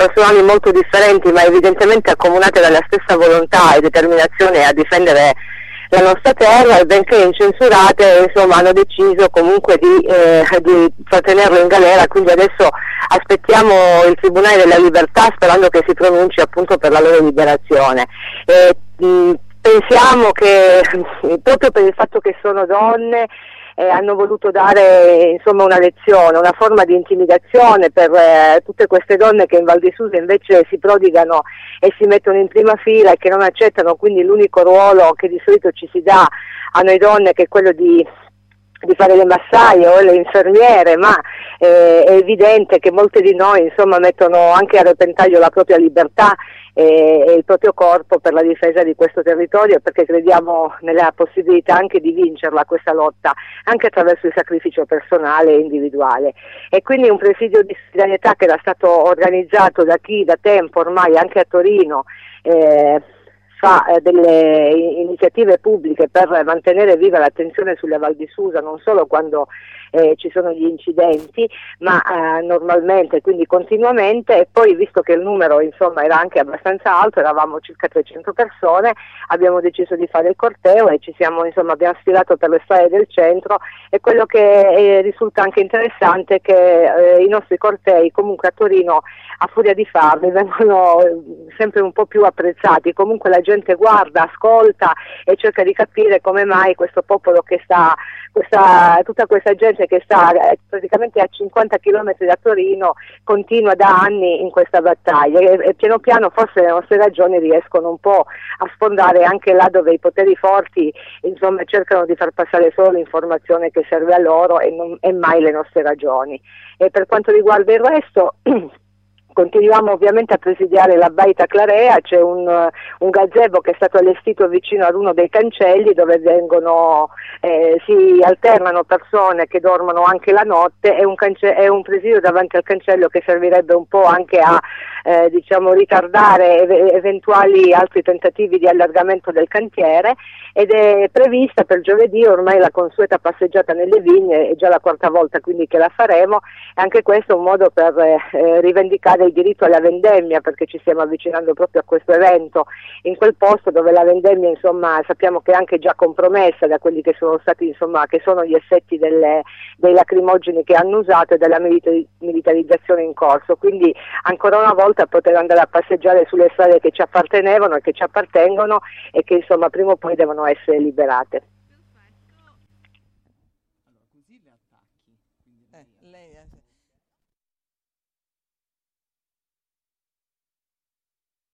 personali molto differenti, ma evidentemente accomunate dalla stessa volontà e determinazione a difendere la nostra terra, e benché incensurate, insomma, hanno deciso comunque di far tenerlo in galera. Quindi adesso aspettiamo il Tribunale della Libertà, sperando che si pronunci appunto per la loro liberazione. Pensiamo che proprio per il fatto che sono donne hanno voluto dare, insomma, una lezione, una forma di intimidazione per tutte queste donne che in Val di Susa invece si prodigano e si mettono in prima fila e che non accettano quindi l'unico ruolo che di solito ci si dà a noi donne, che è quello di fare le massaie o le infermiere, ma è evidente che molte di noi, insomma, mettono anche a repentaglio la propria libertà e il proprio corpo per la difesa di questo territorio, perché crediamo nella possibilità anche di vincerla questa lotta, anche attraverso il sacrificio personale e individuale. E quindi un presidio di solidarietà che era stato organizzato da tempo ormai anche a Torino, fa delle iniziative pubbliche per mantenere viva l'attenzione sulla Val di Susa, non solo quando ci sono gli incidenti, ma normalmente, quindi continuamente. E poi, visto che il numero, insomma, era anche abbastanza alto, eravamo circa 300 persone, abbiamo deciso di fare il corteo e abbiamo sfilato per le strade del centro. E quello che risulta anche interessante è che i nostri cortei comunque a Torino, a furia di farli, vengono sempre un po' più apprezzati. Comunque la gente guarda, ascolta e cerca di capire come mai questo popolo tutta questa gente che sta praticamente a 50 km da Torino continua da anni in questa battaglia, e piano piano forse le nostre ragioni riescono un po' a sfondare anche là dove i poteri forti, insomma, cercano di far passare solo l'informazione che serve a loro e mai le nostre ragioni. E per quanto riguarda il resto continuiamo ovviamente a presidiare la baita Clarea. C'è un gazebo che è stato allestito vicino ad uno dei cancelli, dove si alternano persone che dormono anche la notte, e un presidio davanti al cancello che servirebbe un po' anche a ritardare eventuali altri tentativi di allargamento del cantiere. Ed è prevista per giovedì ormai la consueta passeggiata nelle vigne, è già la quarta volta quindi che la faremo, e anche questo è un modo per rivendicare il diritto alla vendemmia, perché ci stiamo avvicinando proprio a questo evento in quel posto dove la vendemmia, insomma, sappiamo che è anche già compromessa da quelli che sono stati, insomma, che sono gli effetti dei lacrimogeni che hanno usato e della militarizzazione in corso. Quindi ancora una volta poter andare a passeggiare sulle strade che ci appartenevano e che ci appartengono, e che, insomma, prima o poi devono essere liberate.